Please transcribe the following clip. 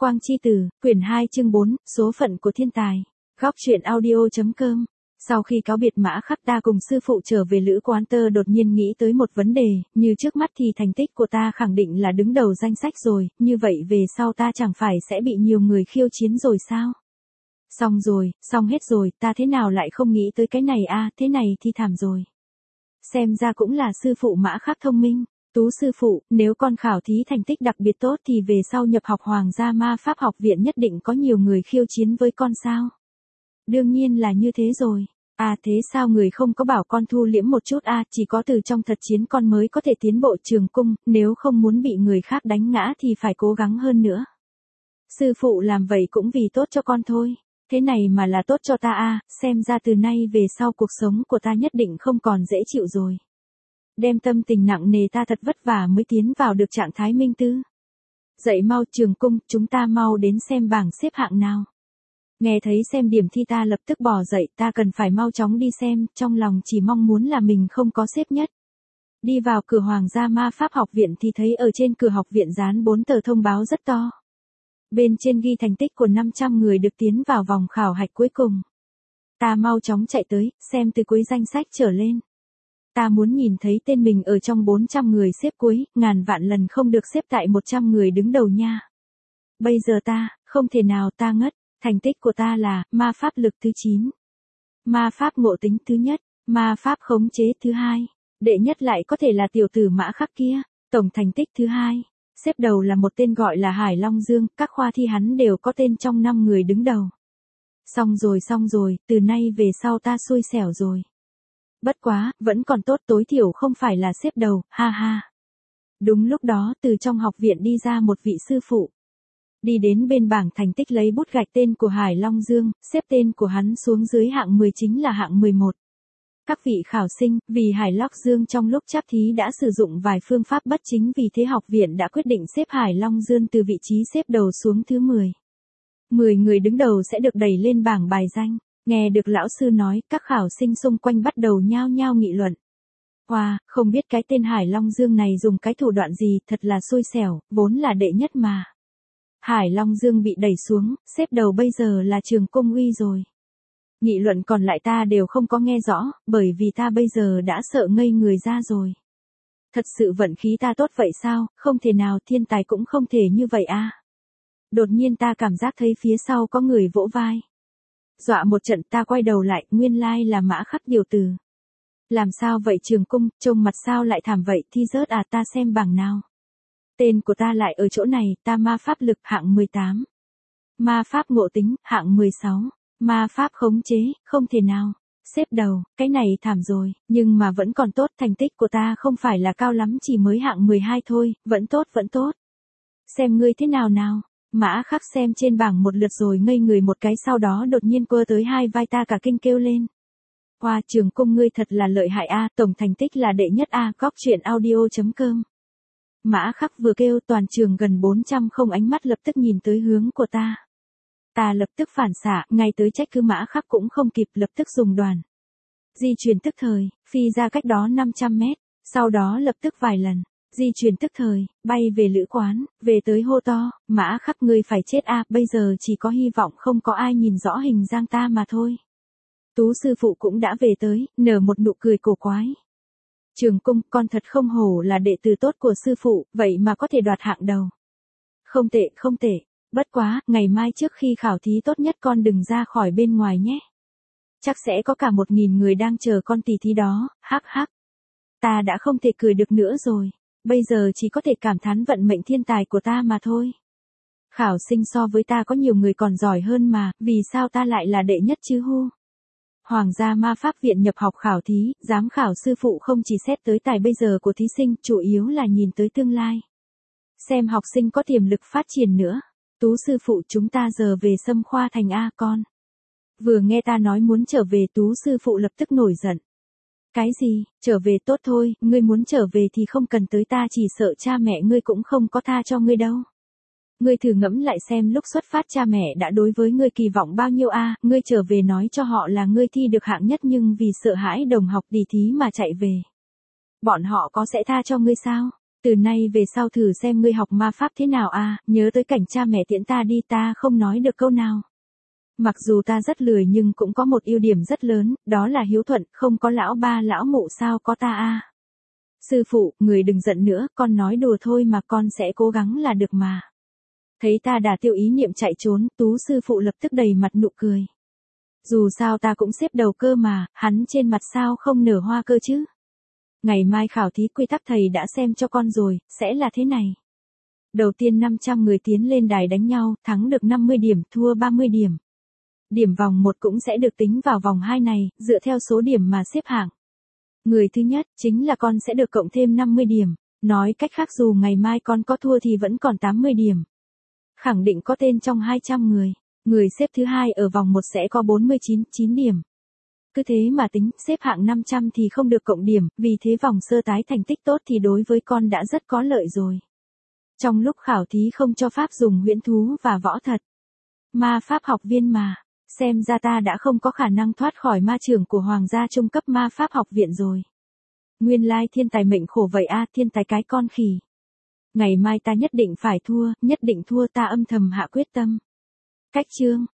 Quang Chi Tử, quyển 2 chương 4, số phận của thiên tài. Góc truyện audio.com. Sau khi cáo biệt Mã Khắc, ta cùng sư phụ trở về Lữ Quán Tơ đột nhiên nghĩ tới một vấn đề, như trước mắt thì thành tích của ta khẳng định là đứng đầu danh sách rồi, như vậy về sau ta chẳng phải sẽ bị nhiều người khiêu chiến rồi sao? Xong rồi, xong hết rồi, ta thế nào lại không nghĩ tới cái này a, thế này thì thảm rồi. Xem ra cũng là sư phụ Mã Khắc thông minh. Tú sư phụ, nếu con khảo thí thành tích đặc biệt tốt thì về sau nhập học Hoàng gia Ma Pháp học viện nhất định có nhiều người khiêu chiến với con sao? Đương nhiên là như thế rồi. À thế sao người không có bảo con thu liễm một chút à, chỉ có từ trong thật chiến con mới có thể tiến bộ trường cung, nếu không muốn bị người khác đánh ngã thì phải cố gắng hơn nữa. Sư phụ làm vậy cũng vì tốt cho con thôi. Thế này mà là tốt cho ta à, xem ra từ nay về sau cuộc sống của ta nhất định không còn dễ chịu rồi. Đem tâm tình nặng nề ta thật vất vả mới tiến vào được trạng thái minh tư. Dậy mau trường cung, chúng ta mau đến xem bảng xếp hạng nào. Nghe thấy xem điểm thi ta lập tức bỏ dậy, ta cần phải mau chóng đi xem, trong lòng chỉ mong muốn là mình không có xếp nhất. Đi vào cửa Hoàng gia Ma Pháp học viện thì thấy ở trên cửa học viện dán 4 tờ thông báo rất to. Bên trên ghi thành tích của 500 người được tiến vào vòng khảo hạch cuối cùng. Ta mau chóng chạy tới, xem từ cuối danh sách trở lên. Ta muốn nhìn thấy tên mình ở trong 400 người xếp cuối, ngàn vạn lần không được xếp tại 100 người đứng đầu nha. Bây giờ ta, không thể nào ta ngất, thành tích của ta là, ma pháp lực thứ 9. Ma pháp ngộ tính thứ nhất, ma pháp khống chế thứ 2. Đệ nhất lại có thể là tiểu tử Mã Khắc kia, tổng thành tích thứ 2. Xếp đầu là một tên gọi là Hải Long Dương, các khoa thi hắn đều có tên trong 5 người đứng đầu. Xong rồi, từ nay về sau ta xui xẻo rồi. Bất quá, vẫn còn tốt, tối thiểu không phải là xếp đầu, ha ha. Đúng lúc đó, từ trong học viện đi ra một vị sư phụ. Đi đến bên bảng thành tích lấy bút gạch tên của Hải Long Dương, xếp tên của hắn xuống dưới hạng 10 chính là hạng 11. Các vị khảo sinh, vì Hải Long Dương trong lúc trắc thí đã sử dụng vài phương pháp bất chính, vì thế học viện đã quyết định xếp Hải Long Dương từ vị trí xếp đầu xuống thứ 10. 10 người đứng đầu sẽ được đẩy lên bảng bài danh. Nghe được lão sư nói, các khảo sinh xung quanh bắt đầu nhao nhao nghị luận. Wow, không biết cái tên Hải Long Dương này dùng cái thủ đoạn gì, thật là xui xẻo, vốn là đệ nhất mà. Hải Long Dương bị đẩy xuống, xếp đầu bây giờ là Trường Cung Uy rồi. Nghị luận còn lại ta đều không có nghe rõ, bởi vì ta bây giờ đã sợ ngây người ra rồi. Thật sự vận khí ta tốt vậy sao, không thể nào, thiên tài cũng không thể như vậy à. Đột nhiên ta cảm giác thấy phía sau có người vỗ vai. Dọa một trận, ta quay đầu lại, nguyên lai là Mã Khắc điều tử. Làm sao vậy Trường Cung, trông mặt sao lại thảm vậy, thi rớt à, ta xem bảng nào. Tên của ta lại ở chỗ này, ta ma pháp lực hạng 18. Ma pháp ngộ tính, hạng 16. Ma pháp khống chế, không thể nào. Xếp đầu, cái này thảm rồi, nhưng mà vẫn còn tốt, thành tích của ta không phải là cao lắm, chỉ mới hạng 12 thôi, vẫn tốt. Xem ngươi thế nào nào. Mã Khắc xem trên bảng một lượt rồi ngây người một cái, sau đó đột nhiên quơ tới hai vai ta cả kinh kêu lên. Wow, Trường Cung ngươi thật là lợi hại a, tổng thành tích là đệ nhất a, góc truyện audio.com. Mã Khắc vừa kêu, toàn trường gần 400 không ánh mắt lập tức nhìn tới hướng của ta. Ta lập tức phản xạ, ngay tới trách cứ Mã Khắc cũng không kịp, lập tức dùng đoàn di chuyển tức thời, phi ra cách đó 500 mét, sau đó lập tức vài lần. Di chuyển tức thời, bay về Lữ Quán, về tới hô to, Mã Khắc ngươi phải chết a, bây giờ chỉ có hy vọng không có ai nhìn rõ hình dáng ta mà thôi. Tú sư phụ cũng đã về tới, nở một nụ cười cổ quái. Trường Cung, con thật không hổ là đệ tử tốt của sư phụ, vậy mà có thể đoạt hạng đầu. Không tệ, bất quá, ngày mai trước khi khảo thí tốt nhất con đừng ra khỏi bên ngoài nhé. Chắc sẽ có cả 1000 người đang chờ con tỉ thí đó, hắc hắc. Ta đã không thể cười được nữa rồi. Bây giờ chỉ có thể cảm thán vận mệnh thiên tài của ta mà thôi. Khảo sinh so với ta có nhiều người còn giỏi hơn mà, vì sao ta lại là đệ nhất chứ hu? Hoàng gia Ma Pháp viện nhập học khảo thí, giám khảo sư phụ không chỉ xét tới tài bây giờ của thí sinh, chủ yếu là nhìn tới tương lai. Xem học sinh có tiềm lực phát triển nữa. Tú sư phụ, chúng ta giờ về Sâm Khoa Thành A con. Vừa nghe ta nói muốn trở về, Tú sư phụ lập tức nổi giận. Cái gì, trở về tốt thôi, ngươi muốn trở về thì không cần tới ta, chỉ sợ cha mẹ ngươi cũng không có tha cho ngươi đâu. Ngươi thử ngẫm lại xem lúc xuất phát cha mẹ đã đối với ngươi kỳ vọng bao nhiêu a, ngươi trở về nói cho họ là ngươi thi được hạng nhất nhưng vì sợ hãi đồng học đi thí mà chạy về. Bọn họ có sẽ tha cho ngươi sao? Từ nay về sau thử xem ngươi học ma pháp thế nào a, nhớ tới cảnh cha mẹ tiễn ta đi, ta không nói được câu nào. Mặc dù ta rất lười nhưng cũng có một ưu điểm rất lớn, đó là hiếu thuận, không có lão ba lão mụ sao có ta a. Sư phụ, người đừng giận nữa, con nói đùa thôi mà, con sẽ cố gắng là được mà. Thấy ta đả tiêu ý niệm chạy trốn, Tú sư phụ lập tức đầy mặt nụ cười. Dù sao ta cũng xếp đầu cơ mà, hắn trên mặt sao không nở hoa cơ chứ. Ngày mai khảo thí quy tắc thầy đã xem cho con rồi, sẽ là thế này. Đầu tiên 500 người tiến lên đài đánh nhau, thắng được 50 điểm, thua 30 điểm. Điểm vòng 1 cũng sẽ được tính vào vòng 2 này, dựa theo số điểm mà xếp hạng. Người thứ nhất, chính là con sẽ được cộng thêm 50 điểm. Nói cách khác dù ngày mai con có thua thì vẫn còn 80 điểm. Khẳng định có tên trong 200 người. Người xếp thứ hai ở vòng 1 sẽ có 49 điểm. Cứ thế mà tính, xếp hạng 500 thì không được cộng điểm, vì thế vòng sơ tái thành tích tốt thì đối với con đã rất có lợi rồi. Trong lúc khảo thí không cho pháp dùng huyễn thú và võ thật. Ma pháp học viên mà, xem ra ta đã không có khả năng thoát khỏi ma trường của Hoàng gia trung cấp ma pháp học viện rồi. Nguyên lai thiên tài mệnh khổ vậy a, thiên tài cái con khỉ. Ngày mai ta nhất định phải thua, nhất định thua, ta âm thầm hạ quyết tâm. Cách chương